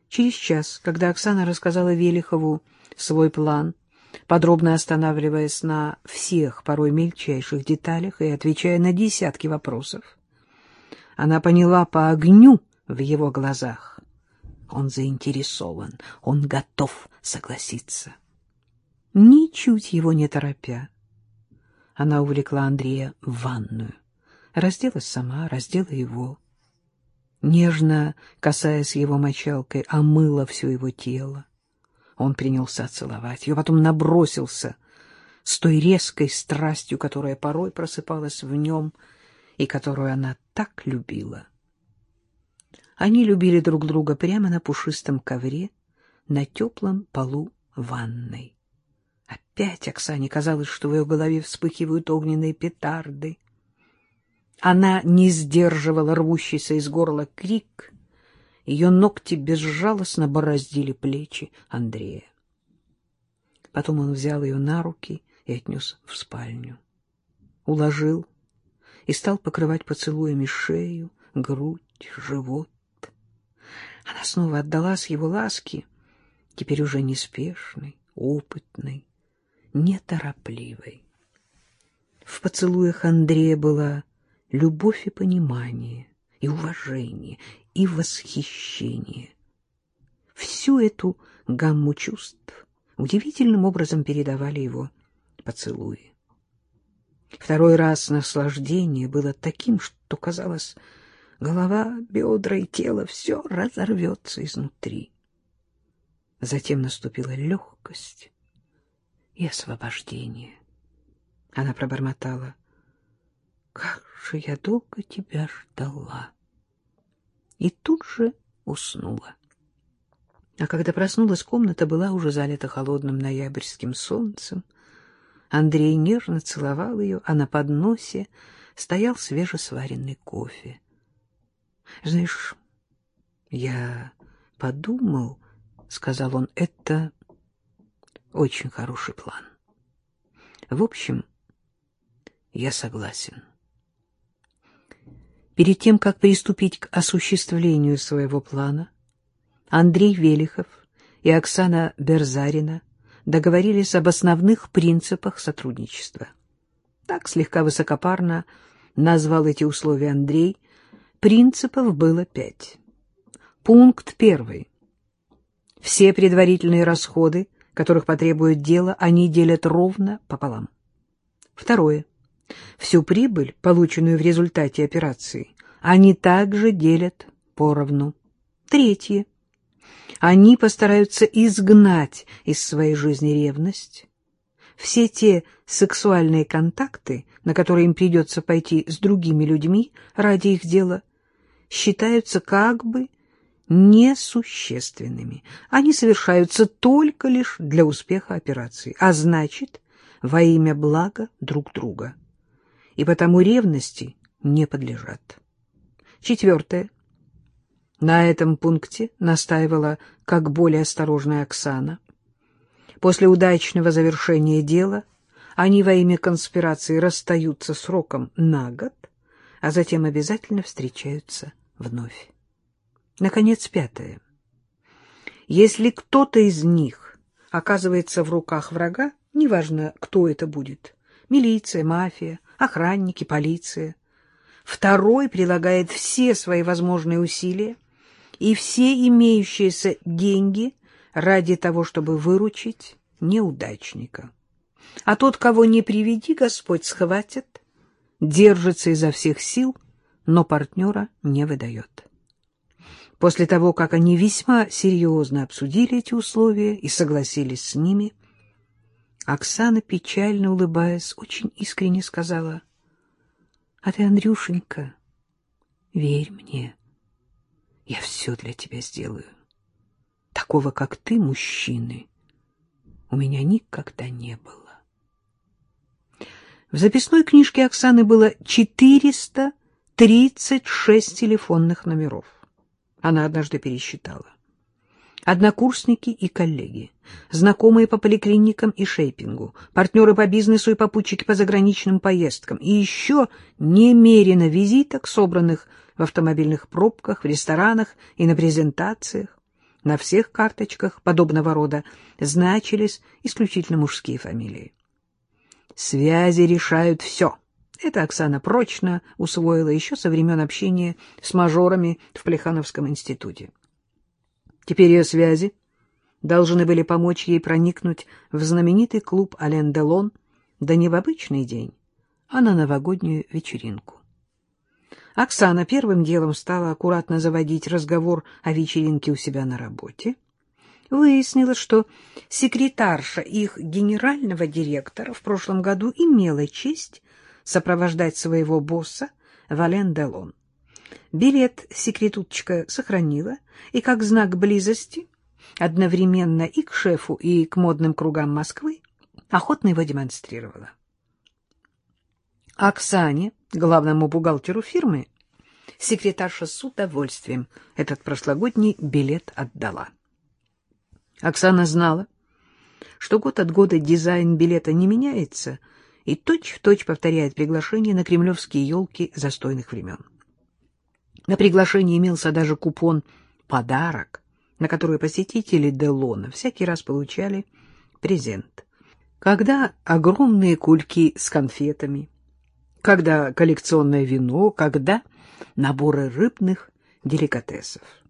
Через час, когда Оксана рассказала Велихову свой план, подробно останавливаясь на всех, порой мельчайших деталях и отвечая на десятки вопросов, она поняла по огню в его глазах. Он заинтересован, он готов согласиться. Ничуть его не торопя, она увлекла Андрея в ванную, разделась сама, раздела его. Нежно, касаясь его мочалкой, омыла все его тело. Он принялся целовать ее, потом набросился с той резкой страстью, которая порой просыпалась в нем и которую она так любила. Они любили друг друга прямо на пушистом ковре, на теплом полу ванной. Опять Оксане казалось, что в ее голове вспыхивают огненные петарды. Она не сдерживала рвущийся из горла крик. Ее ногти безжалостно бороздили плечи Андрея. Потом он взял ее на руки и отнес в спальню. Уложил и стал покрывать поцелуями шею, грудь, живот. Она снова отдалась его ласке, теперь уже неспешной, опытной, неторопливой. В поцелуях Андрея была любовь и понимание, и уважение, и восхищение. Всю эту гамму чувств удивительным образом передавали его поцелуи. Второй раз наслаждение было таким, что, казалось, голова, бедра и тело все разорвется изнутри. Затем наступила легкость и освобождение. Она пробормотала: «Как же я долго тебя ждала!» И тут же уснула. А когда проснулась, комната была уже залита холодным ноябрьским солнцем. Андрей нежно целовал ее, а на подносе стоял свежесваренный кофе. «Знаешь, я подумал, — сказал он, — это очень хороший план. В общем, я согласен». Перед тем, как приступить к осуществлению своего плана, Андрей Велихов и Оксана Берзарина договорились об основных принципах сотрудничества. Так слегка высокопарно назвал эти условия Андрей. Принципов было 5. Пункт 1. Все предварительные расходы, которых потребует дело, они делят ровно пополам. 2. Всю прибыль, полученную в результате операции, они также делят поровну. 3. Они постараются изгнать из своей жизни ревность. Все те сексуальные контакты, на которые им придется пойти с другими людьми ради их дела, считаются как бы несущественными. Они совершаются только лишь для успеха операции, а значит, во имя блага друг друга. И потому ревности не подлежат. 4. На этом пункте настаивала как более осторожная Оксана. После удачного завершения дела они во имя конспирации расстаются сроком на год, а затем обязательно встречаются вновь. Наконец, 5. Если кто-то из них оказывается в руках врага, неважно, кто это будет — милиция, мафия, охранники, полиция — второй прилагает все свои возможные усилия и все имеющиеся деньги ради того, чтобы выручить неудачника. А тот, кого не приведи Господь, схватит, держится изо всех сил, но партнера не выдает. После того, как они весьма серьезно обсудили эти условия и согласились с ними, Оксана, печально улыбаясь, очень искренне сказала: «А ты, Андрюшенька, верь мне, я все для тебя сделаю. Такого, как ты, мужчины, у меня никогда не было». В записной книжке Оксаны было 436 телефонных номеров. Она однажды пересчитала. Однокурсники и коллеги, знакомые по поликлиникам и шейпингу, партнеры по бизнесу и попутчики по заграничным поездкам, и еще немерено визиток, собранных в автомобильных пробках, в ресторанах и на презентациях. На всех карточках подобного рода значились исключительно мужские фамилии. Связи решают все. Это Оксана прочно усвоила еще со времен общения с мажорами в Плехановском институте. Теперь ее связи должны были помочь ей проникнуть в знаменитый клуб «Ален Делон», да не в обычный день, а на новогоднюю вечеринку. Оксана первым делом стала аккуратно заводить разговор о вечеринке у себя на работе. Выяснилось, что секретарша их генерального директора в прошлом году имела честь сопровождать своего босса в «Ален Делон». Билет секретуточка сохранила, и как знак близости одновременно и к шефу, и к модным кругам Москвы охотно его демонстрировала. Оксане, главному бухгалтеру фирмы, секретарша с удовольствием этот прошлогодний билет отдала. Оксана знала, что год от года дизайн билета не меняется и точь-в-точь повторяет приглашение на кремлевские елки застойных времен. На приглашении имелся даже купон «Подарок», на который посетители Делона всякий раз получали презент. Когда огромные кульки с конфетами, когда коллекционное вино, когда наборы рыбных деликатесов.